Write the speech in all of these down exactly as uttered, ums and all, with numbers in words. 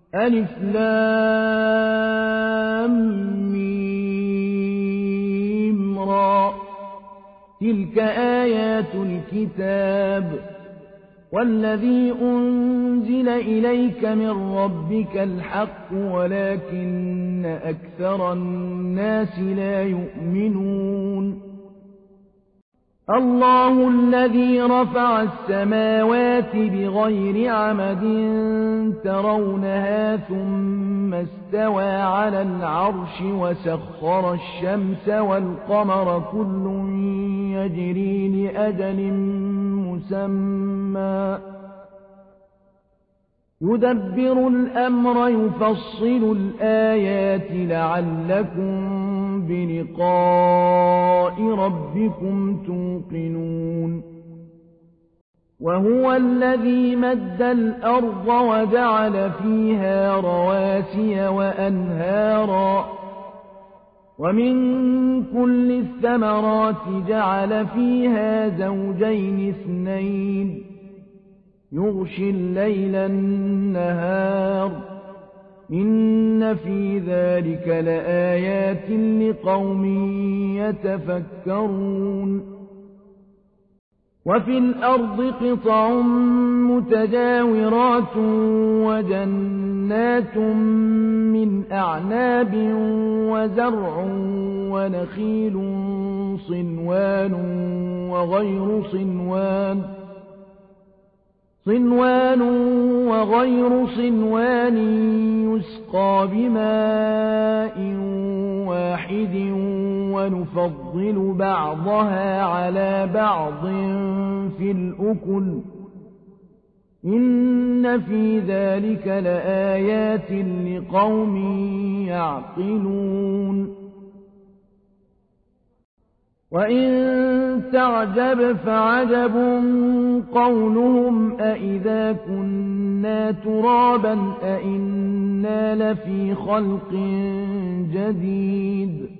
ألف لام ميم را تلك آيات الكتاب والذي أنزل إليك من ربك الحق ولكن أكثر الناس لا يؤمنون الله الذي رفع السماوات بغير عمد ترونها ثم استوى على العرش وسخر الشمس والقمر كل يجري لأجل مسمى يدبر الأمر يفصل الآيات لعلكم بلقاء ربكم توقنون وهو الذي مد الأرض وجعل فيها رواسي وأنهارا ومن كل الثمرات جعل فيها زوجين اثنين يغشي الليل النهار إن في ذلك لآيات لقوم يتفكرون وفي الأرض قطع متجاورات وجنات من أعناب وزرع ونخيل صنوان وغير صنوان صنوان وغير صنوان يسقى بماء واحد ونفضل بعضها على بعض في الأكل إن في ذلك لآيات لقوم يعقلون وإن تعجب فعجب قولهم أإذا كنا ترابا أإنا لفي خلق جديد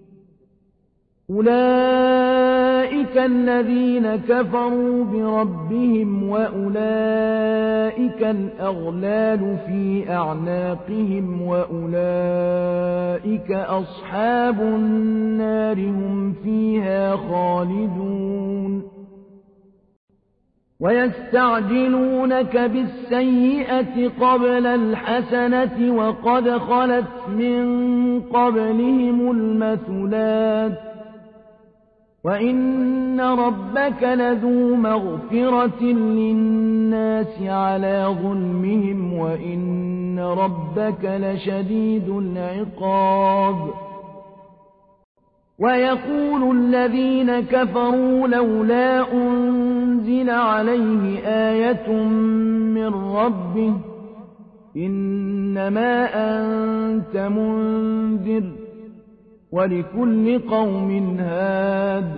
أولئك الذين كفروا بربهم وأولئك الأغلال في أعناقهم وأولئك أصحاب النار هم فيها خالدون ويستعجلونك بالسيئة قبل الحسنة وقد خلت من قبلهم المثلات وإن ربك لذو مغفرة للناس على ظلمهم وإن ربك لشديد العقاب ويقول الذين كفروا لولا أنزل عليه آية من ربه إنما أنت منذر ولكل قوم هاد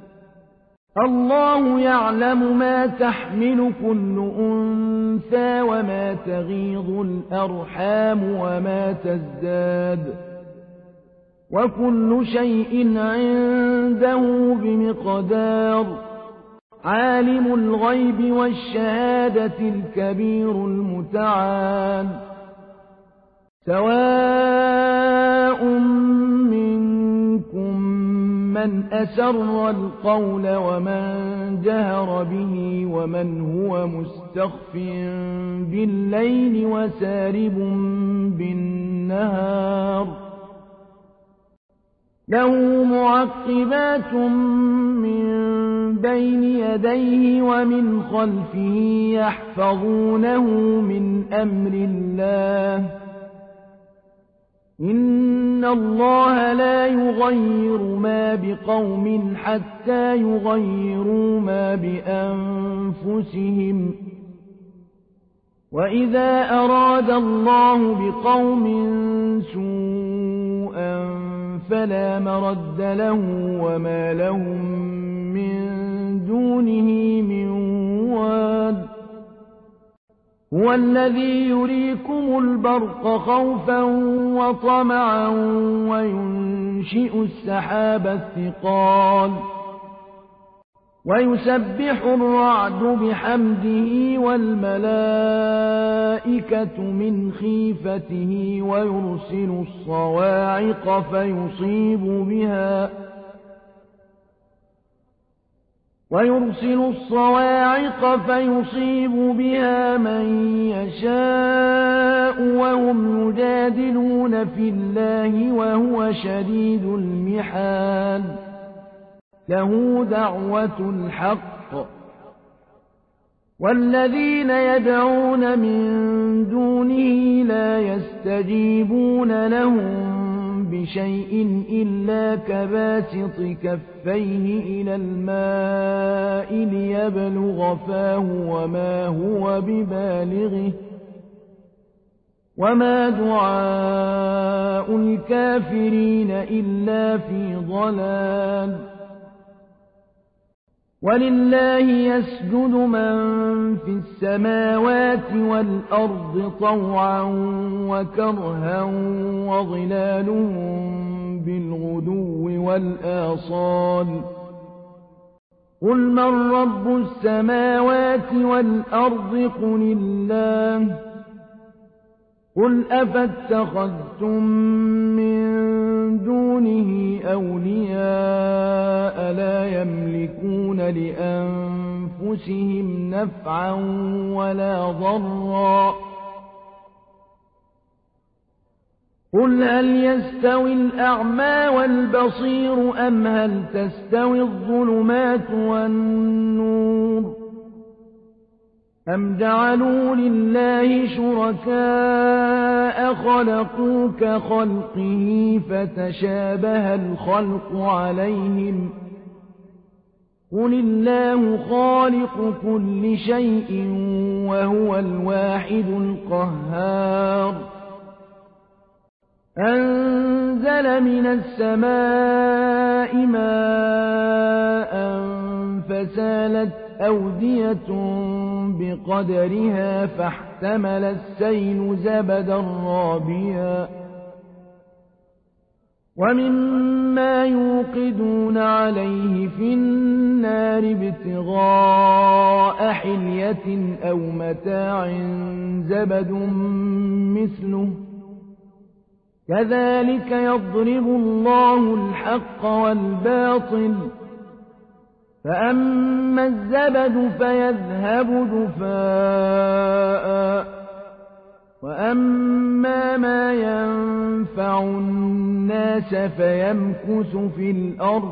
الله يعلم ما تحمل كل أنثى وما تغيض الأرحام وما تزداد وكل شيء عنده بمقدار عالم الغيب والشهادة الكبير المتعال سواء منكم من أسر القول ومن جهر به ومن هو مستخف بالليل وسارب بالنهار له معقبات من بين يديه ومن خلفه يحفظونه من أمر الله إن الله لا يغير ما بقوم حتى يغيروا ما بأنفسهم وإذا أراد الله بقوم سوءا فلا مرد له وما لهم من دونه من واد هو الذي يريكم البرق خوفا وطمعا وينشئ السحاب الثقال ويسبح الرعد بحمده والملائكة من خيفته ويرسل الصواعق فيصيب بها ويرسل الصواعق فيصيب بها من يشاء وهم يجادلون في الله وهو شديد المحال له دعوة الحق والذين يدعون من دونه لا يستجيبون لهم بشيء إلا كباسط كفيه إلى الماء ليبلغ فاه وما هو ببالغه وما دعاء الكافرين إلا في ضلال ولله يسجد من في السماوات والأرض طوعا وكرها وظلالهم بالغدو والآصال قل من رب السماوات والأرض قل الله قل أفاتخذتم من دونه أولياء لا يملكون لأنفسهم نفعا ولا ضرا قل هل يستوي الأعمى والبصير أم هل تستوي الظلمات والنور أم جعلوا لله شركاء خلقوا كخلقه فتشابه الخلق عليهم قل الله خالق كل شيء وهو الواحد القهار أنزل من السماء ماء فسالت أودية بقدرها فاحتمل السيل زبدا رابيا ومما يوقدون عليه في النار ابتغاء حلية أو متاع زبد مثله كذلك يضرب الله الحق والباطل فأما الزبد فيذهب جفاء وأما ما ينفع الناس فيمكث في الأرض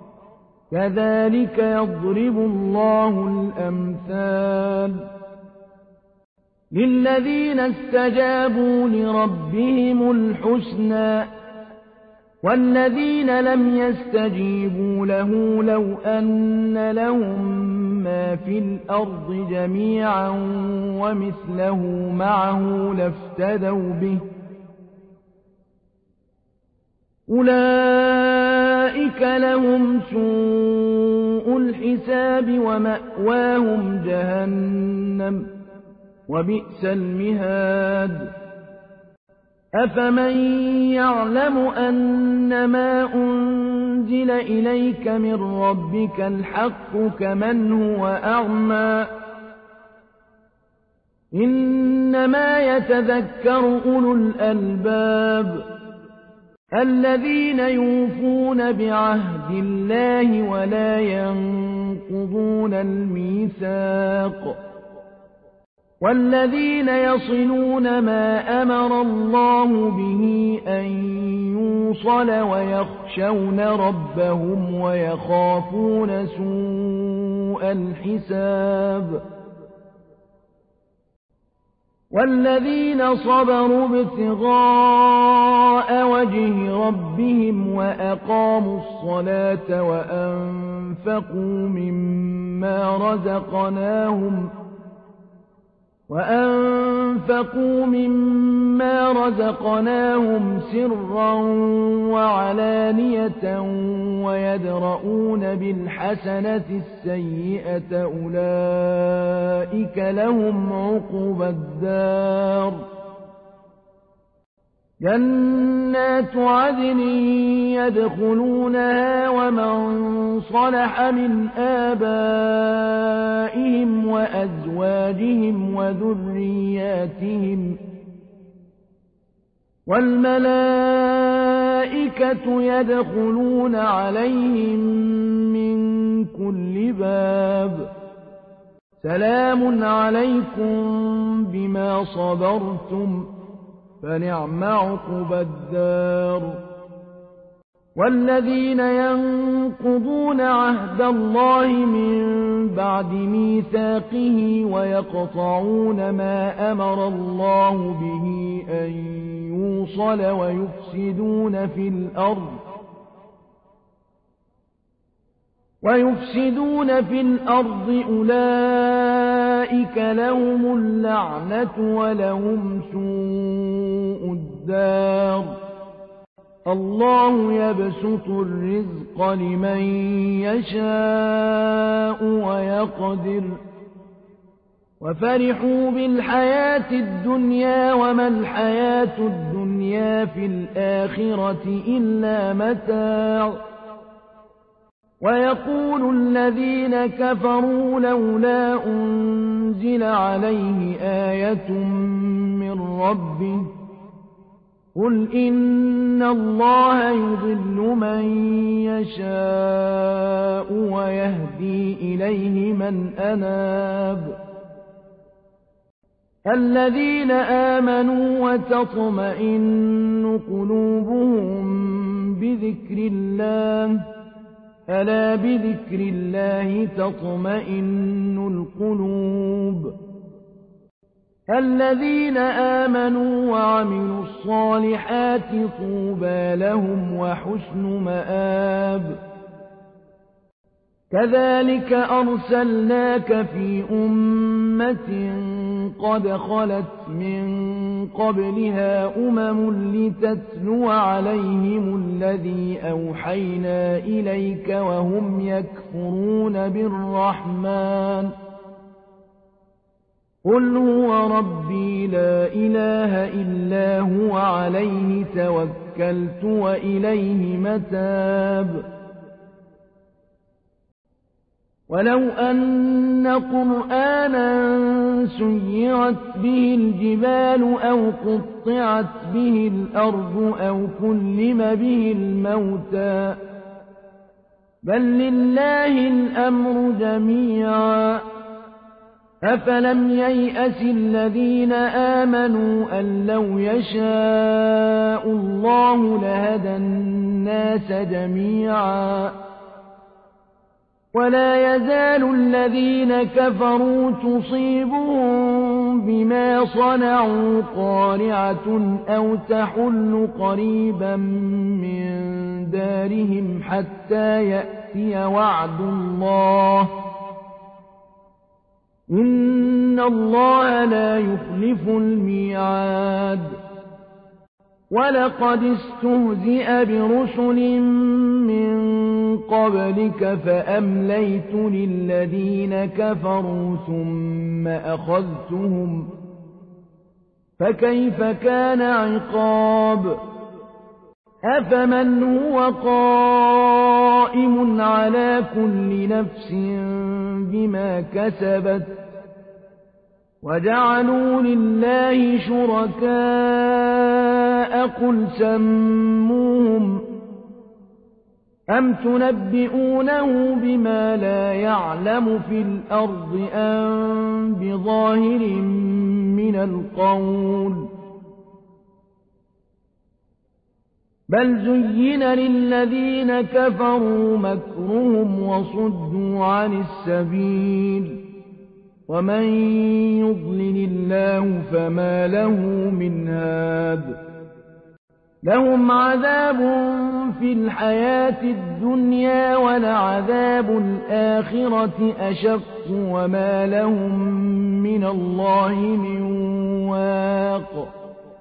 كذلك يضرب الله الأمثال للذين استجابوا لربهم الحسنى والذين لم يستجيبوا له لو أن لهم ما في الأرض جميعا ومثله معه لافتدوا به أولئك لهم سوء الحساب ومأواهم جهنم وبئس المهاد أفمن يعلم أنما أنزل إليك من ربك الحق كمن هو أعمى إنما يتذكر أولو الألباب الذين يوفون بعهد الله ولا ينقضون الميثاق والذين يصلون ما أمر الله به أن يوصل ويخشون ربهم ويخافون سوء الحساب والذين صبروا ابتغاء وجه ربهم وأقاموا الصلاة وأنفقوا مما رزقناهم وأنفقوا مما رزقناهم سرا وعلانية ويدرؤون بالحسنة السيئة أولئك لهم عقبى الدار جنات عدن يدخلونها ومن صلح من آبائهم وأزواجهم وذرياتهم والملائكة يدخلون عليهم من كل باب سلام عليكم بما صبرتم فنعم عقبى الدار والذين ينقضون عهد الله من بعد ميثاقه ويقطعون ما أمر الله به أن يوصل ويفسدون في الأرض ويفسدون في الأرض أولئك لهم اللعنة ولهم سوء الدار الله يبسط الرزق لمن يشاء ويقدر وفرحوا بالحياة الدنيا وما الحياة الدنيا في الآخرة إلا متاع ويقول الذين كفروا لولا أنزل عليه آية من ربه قل إن الله يضل من يشاء ويهدي إليه من أناب الذين آمنوا وتطمئن قلوبهم بذكر الله ألا بذكر الله تطمئن القلوب الذين آمنوا وعملوا الصالحات طوبى لهم وحسن مآب كذلك أرسلناك في أمة قد خلت من قبلها أمم لتتلو عليهم الذي أوحينا إليك وهم يكفرون بالرحمن قل هو ربي لا إله إلا هو عليه توكلت وإليه متاب ولو أن قرآنا سيرت به الجبال أو قطعت به الأرض أو كلم به الموتى بل لله الأمر جميعا أفلم ييأس الذين آمنوا أن لو يشاء الله لهدى الناس جميعا ولا يزال الذين كفروا تصيبهم بما صنعوا قارعة أو تحل قريبا من دارهم حتى يأتي وعد الله إن الله لا يخلف الميعاد ولقد استهزئ برسل من قبلك فأمليت للذين كفروا ثم أخذتهم فكيف كان عقاب أفمن هو قائم على كل نفس بما كسبت وجعلوا لله شركاء قل سموهم أم تنبئونه بما لا يعلم في الأرض أم بظاهر من القول بل زين للذين كفروا مكرهم وصدوا عن السبيل ومن يضلل الله فما له من هاد لهم عذاب في الحياة الدنيا ولعذاب الآخرة أشق وما لهم من الله من واق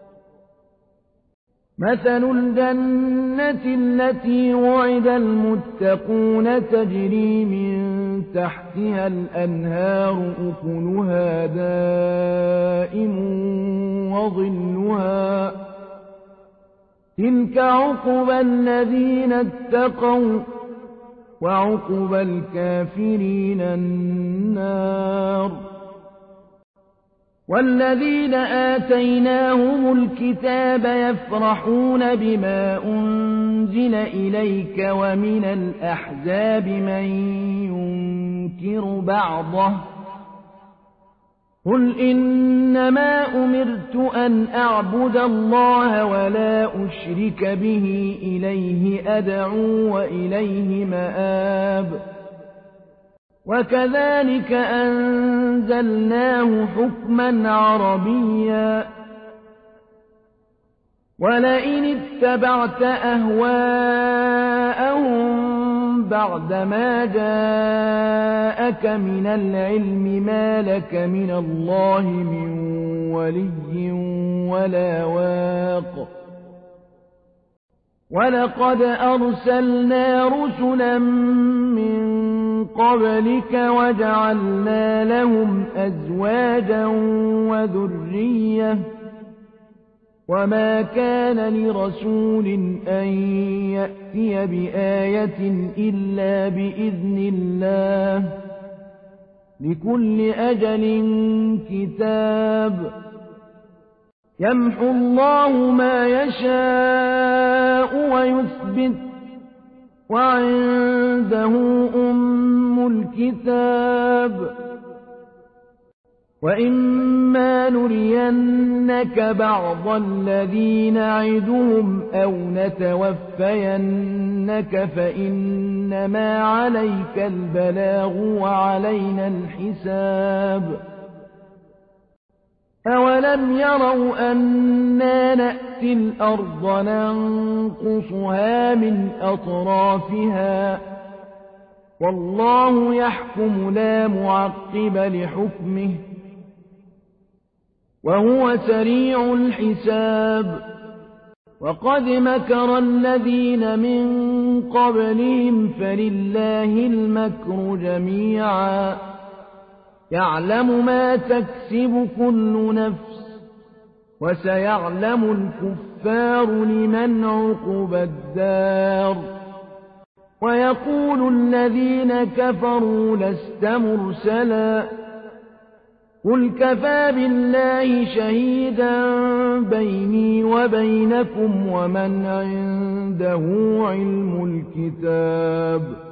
مثل الجنة التي وعد المتقون تجري من تحتها الأنهار أكلها دائم وظلها تلك عقبى الذين اتقوا وعقبى الكافرين النار. والذين آتيناهم الكتاب يفرحون بما أنزل إليك ومن الأحزاب من ينكر بعضه قل إنما أمرت أن أعبد الله ولا أشرك به إليه أدعو وإليه مآب. وكذلك أنزلناه حكما عربيا ولئن اتبعت أهواءهم بعدما جاءك من العلم ما لك من الله من ولي ولا واق. ولقد أرسلنا رسلا من قبلك وجعلنا لهم أزواجا وذرية وما كان لرسول أن يأتي بآية إلا بإذن الله لكل أجل كتاب. يمحو الله ما يشاء ويثبت وعنده أم الكتاب. وإما نرينك بعض الذي نعدهم أو نتوفينك فإنما عليك البلاغ وعلينا الحساب. أولم يروا أنا نأتي الأرض ننقصها من أطرافها والله يحكم لا معقب لحكمه وهو سريع الحساب. وقد مكر الذين من قبلهم فلله المكر جميعا يعلم ما تكسب كل نفس وسيعلم الكفار لمن عقبى الدار. ويقول الذين كفروا لست مرسلا قل كفى بالله شهيدا بيني وبينكم ومن عنده علم الكتاب.